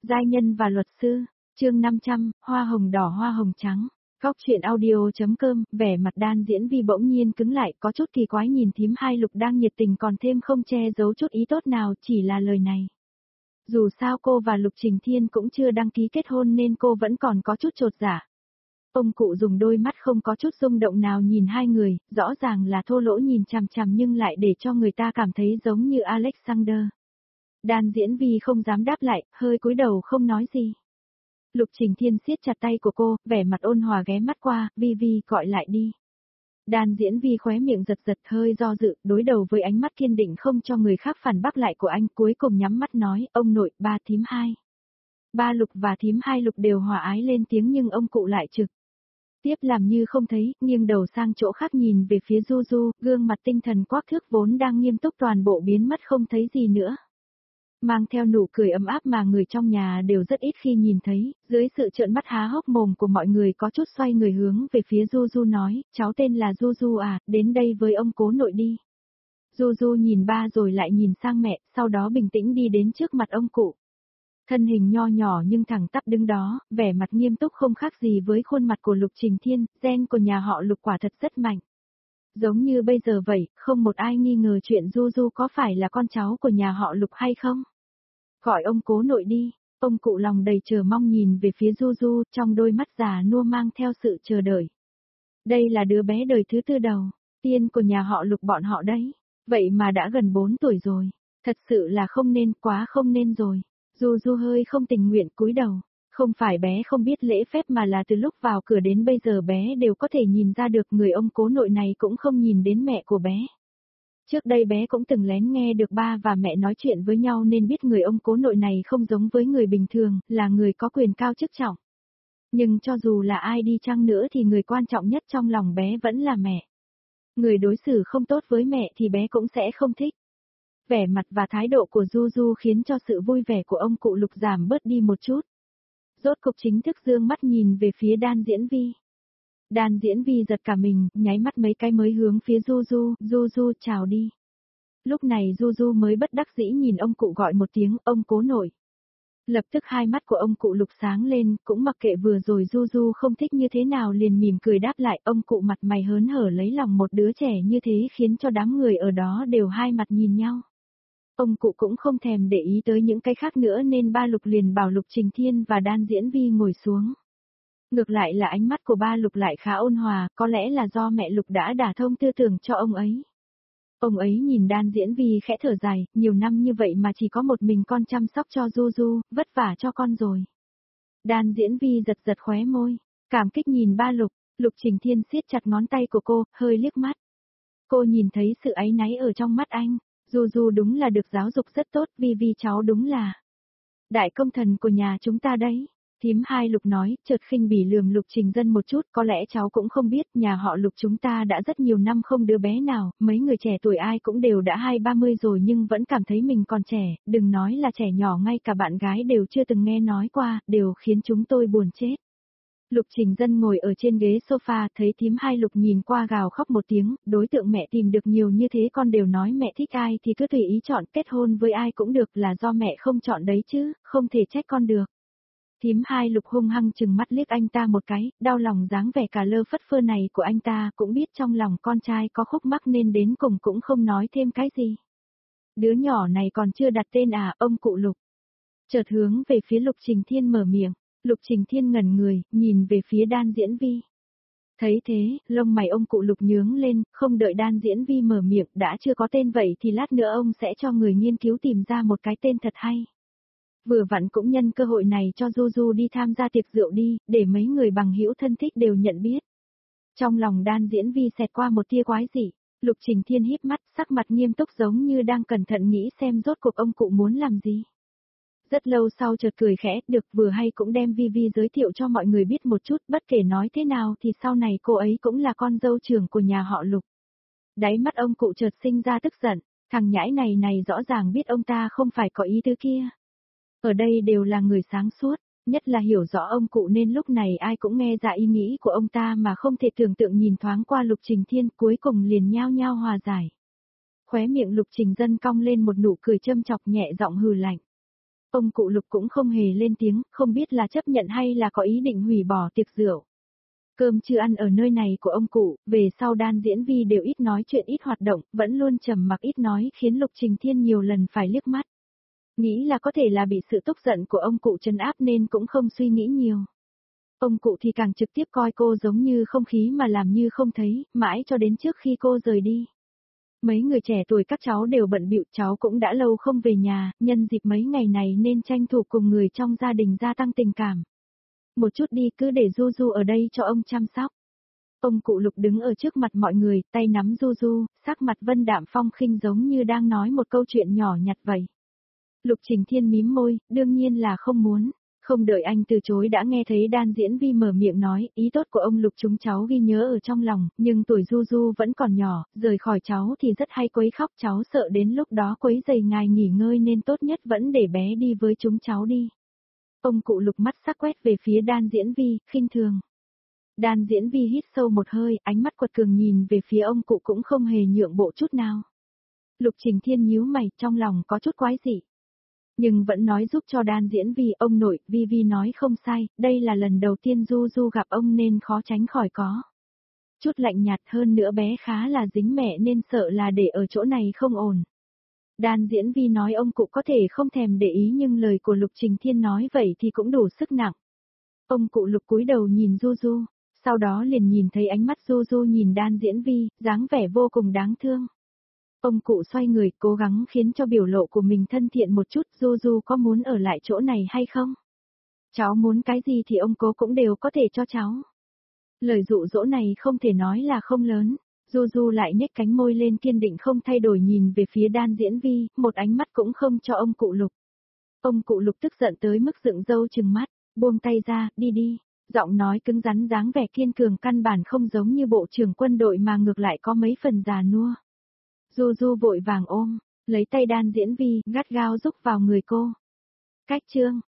Giai nhân và luật sư, chương 500, hoa hồng đỏ hoa hồng trắng. Góc truyện audio.com, vẻ mặt Đan Diễn Vi bỗng nhiên cứng lại, có chút kỳ quái nhìn thím Hai Lục đang nhiệt tình còn thêm không che giấu chút ý tốt nào, chỉ là lời này. Dù sao cô và Lục Trình Thiên cũng chưa đăng ký kết hôn nên cô vẫn còn có chút chột dạ. Ông cụ dùng đôi mắt không có chút rung động nào nhìn hai người, rõ ràng là thô lỗ nhìn chằm chằm nhưng lại để cho người ta cảm thấy giống như Alexander. Đan Diễn Vi không dám đáp lại, hơi cúi đầu không nói gì. Lục Trình Thiên siết chặt tay của cô, vẻ mặt ôn hòa ghé mắt qua, Vi Vi gọi lại đi. Đan Diễn Vi khóe miệng giật giật hơi do dự, đối đầu với ánh mắt kiên định không cho người khác phản bác lại của anh, cuối cùng nhắm mắt nói, ông nội, ba thím hai. Ba Lục và thím Hai Lục đều hòa ái lên tiếng nhưng ông cụ lại trực tiếp làm như không thấy, nghiêng đầu sang chỗ khác nhìn về phía Du Du, gương mặt tinh thần quắc thước vốn đang nghiêm túc toàn bộ biến mất không thấy gì nữa. Mang theo nụ cười ấm áp mà người trong nhà đều rất ít khi nhìn thấy, dưới sự trợn mắt há hốc mồm của mọi người có chút xoay người hướng về phía Du Du nói, cháu tên là Du Du à, đến đây với ông cố nội đi. Du Du nhìn ba rồi lại nhìn sang mẹ, sau đó bình tĩnh đi đến trước mặt ông cụ. Thân hình nho nhỏ nhưng thẳng tắp đứng đó, vẻ mặt nghiêm túc không khác gì với khuôn mặt của Lục Trình Thiên, gen của nhà họ Lục quả thật rất mạnh. Giống như bây giờ vậy, không một ai nghi ngờ chuyện Du Du có phải là con cháu của nhà họ Lục hay không. Gọi ông cố nội đi, ông cụ lòng đầy chờ mong nhìn về phía Du Du, trong đôi mắt già nua mang theo sự chờ đợi. Đây là đứa bé đời thứ tư đầu, tiên của nhà họ Lục bọn họ đấy, vậy mà đã gần 4 tuổi rồi, thật sự là không nên, quá không nên rồi. Du Du hơi không tình nguyện cúi đầu, không phải bé không biết lễ phép mà là từ lúc vào cửa đến bây giờ bé đều có thể nhìn ra được người ông cố nội này cũng không nhìn đến mẹ của bé. Trước đây bé cũng từng lén nghe được ba và mẹ nói chuyện với nhau nên biết người ông cố nội này không giống với người bình thường, là người có quyền cao chức trọng. Nhưng cho dù là ai đi chăng nữa thì người quan trọng nhất trong lòng bé vẫn là mẹ. Người đối xử không tốt với mẹ thì bé cũng sẽ không thích. Vẻ mặt và thái độ của Du Du khiến cho sự vui vẻ của ông cụ Lục giảm bớt đi một chút. Rốt cục chính thức dương mắt nhìn về phía Đan Diễn Vi. Đan Diễn Vi giật cả mình, nháy mắt mấy cái mới hướng phía Du Du, Du Du chào đi. Lúc này Du Du mới bất đắc dĩ nhìn ông cụ gọi một tiếng, ông cố nội. Lập tức hai mắt của ông cụ Lục sáng lên, cũng mặc kệ vừa rồi Du Du không thích như thế nào liền mỉm cười đáp lại, ông cụ mặt mày hớn hở lấy lòng một đứa trẻ như thế khiến cho đám người ở đó đều hai mặt nhìn nhau. Ông cụ cũng không thèm để ý tới những cái khác nữa nên ba Lục liền bảo Lục Trình Thiên và Đan Diễn Vi ngồi xuống. Ngược lại là ánh mắt của ba Lục lại khá ôn hòa, có lẽ là do mẹ Lục đã đả thông tư tưởng cho ông ấy. Ông ấy nhìn Đan Diễn Vi khẽ thở dài, nhiều năm như vậy mà chỉ có một mình con chăm sóc cho Du Du, vất vả cho con rồi. Đan Diễn Vi giật giật khóe môi, cảm kích nhìn ba Lục, Lục Trình Thiên siết chặt ngón tay của cô, hơi liếc mắt. Cô nhìn thấy sự áy náy ở trong mắt anh, Du Du đúng là được giáo dục rất tốt, Vi cháu đúng là đại công thần của nhà chúng ta đấy. Thím Hai Lục nói, chợt khinh bỉ lườm Lục Trình Dân một chút, có lẽ cháu cũng không biết, nhà họ Lục chúng ta đã rất nhiều năm không đứa bé nào, mấy người trẻ tuổi ai cũng đều đã 20-30 rồi nhưng vẫn cảm thấy mình còn trẻ, đừng nói là trẻ nhỏ ngay cả bạn gái đều chưa từng nghe nói qua, đều khiến chúng tôi buồn chết. Lục Trình Dân ngồi ở trên ghế sofa, thấy thím Hai Lục nhìn qua gào khóc một tiếng, đối tượng mẹ tìm được nhiều như thế con đều nói mẹ thích ai thì cứ tùy ý chọn, kết hôn với ai cũng được, là do mẹ không chọn đấy chứ, không thể trách con được. Thím Hai Lục hung hăng chừng mắt liếc anh ta một cái, đau lòng dáng vẻ cả lơ phất phơ này của anh ta, cũng biết trong lòng con trai có khúc mắc nên đến cùng cũng không nói thêm cái gì. Đứa nhỏ này còn chưa đặt tên à, ông cụ Lục. Chợt hướng về phía Lục Trình Thiên mở miệng, Lục Trình Thiên ngẩn người, nhìn về phía Đan Diễn Vi. Thấy thế, lông mày ông cụ Lục nhướng lên, không đợi Đan Diễn Vi mở miệng, đã chưa có tên vậy thì lát nữa ông sẽ cho người nghiên cứu tìm ra một cái tên thật hay. Vừa vặn cũng nhân cơ hội này cho Du Du đi tham gia tiệc rượu đi, để mấy người bằng hữu thân thích đều nhận biết. Trong lòng Đan Diễn Vi xẹt qua một tia quái dị, Lục Trình Thiên híp mắt, sắc mặt nghiêm túc giống như đang cẩn thận nghĩ xem rốt cuộc ông cụ muốn làm gì. Rất lâu sau chợt cười khẽ, được vừa hay cũng đem Vi giới thiệu cho mọi người biết một chút, bất kể nói thế nào thì sau này cô ấy cũng là con dâu trưởng của nhà họ Lục. Đáy mắt ông cụ chợt sinh ra tức giận, thằng nhãi này rõ ràng biết ông ta không phải có ý tứ kia. Ở đây đều là người sáng suốt, nhất là hiểu rõ ông cụ nên lúc này ai cũng nghe ra ý nghĩ của ông ta mà không thể tưởng tượng nhìn thoáng qua Lục Trình Thiên cuối cùng liền nhao nhao hòa giải. Khóe miệng Lục Trình Dân cong lên một nụ cười châm chọc nhẹ giọng hừ lạnh. Ông cụ Lục cũng không hề lên tiếng, không biết là chấp nhận hay là có ý định hủy bỏ tiệc rượu. Cơm chưa ăn ở nơi này của ông cụ, về sau Đan Diễn Vi đều ít nói chuyện ít hoạt động, vẫn luôn trầm mặc ít nói khiến Lục Trình Thiên nhiều lần phải liếc mắt. Nghĩ là có thể là bị sự tức giận của ông cụ trấn áp nên cũng không suy nghĩ nhiều. Ông cụ thì càng trực tiếp coi cô giống như không khí mà làm như không thấy, mãi cho đến trước khi cô rời đi. Mấy người trẻ tuổi các cháu đều bận bịu, cháu cũng đã lâu không về nhà, nhân dịp mấy ngày này nên tranh thủ cùng người trong gia đình gia tăng tình cảm. Một chút đi, cứ để Du Du ở đây cho ông chăm sóc. Ông cụ Lục đứng ở trước mặt mọi người, tay nắm Du Du, sắc mặt vân đạm phong khinh giống như đang nói một câu chuyện nhỏ nhặt vậy. Lục Trình Thiên mím môi, đương nhiên là không muốn. Không đợi anh từ chối đã nghe thấy Đan Diễn Vi mở miệng nói, ý tốt của ông Lục chúng cháu ghi nhớ ở trong lòng, nhưng tuổi Du Du vẫn còn nhỏ, rời khỏi cháu thì rất hay quấy khóc, cháu sợ đến lúc đó quấy rầy ngài nghỉ ngơi nên tốt nhất vẫn để bé đi với chúng cháu đi. Ông cụ Lục mắt sắc quét về phía Đan Diễn Vi, khinh thường. Đan Diễn Vi hít sâu một hơi, ánh mắt quật cường nhìn về phía ông cụ cũng không hề nhượng bộ chút nào. Lục Trình Thiên nhíu mày, trong lòng có chút quái dị. Nhưng vẫn nói giúp cho Đan Diễn Vi, ông nội, Vi Vi nói không sai, đây là lần đầu tiên Du Du gặp ông nên khó tránh khỏi có. Chút lạnh nhạt hơn nữa bé khá là dính mẹ nên sợ là để ở chỗ này không ổn. Đan Diễn Vi nói ông cụ có thể không thèm để ý nhưng lời của Lục Trình Thiên nói vậy thì cũng đủ sức nặng. Ông cụ Lục cúi đầu nhìn Du Du, sau đó liền nhìn thấy ánh mắt Du Du nhìn Đan Diễn Vi, dáng vẻ vô cùng đáng thương. Ông cụ xoay người cố gắng khiến cho biểu lộ của mình thân thiện một chút, Du Du có muốn ở lại chỗ này hay không? Cháu muốn cái gì thì ông cố cũng đều có thể cho cháu. Lời dụ dỗ này không thể nói là không lớn, Du Du lại nhếch cánh môi lên kiên định không thay đổi nhìn về phía Đan Diễn Vi, một ánh mắt cũng không cho ông cụ Lục. Ông cụ Lục tức giận tới mức dựng râu trừng mắt, buông tay ra, đi đi. Giọng nói cứng rắn dáng vẻ kiên cường căn bản không giống như bộ trưởng quân đội mà ngược lại có mấy phần già nua. Du Du vội vàng ôm, lấy tay Đan Diễn Vi, gắt gao rúc vào người cô. Cách chương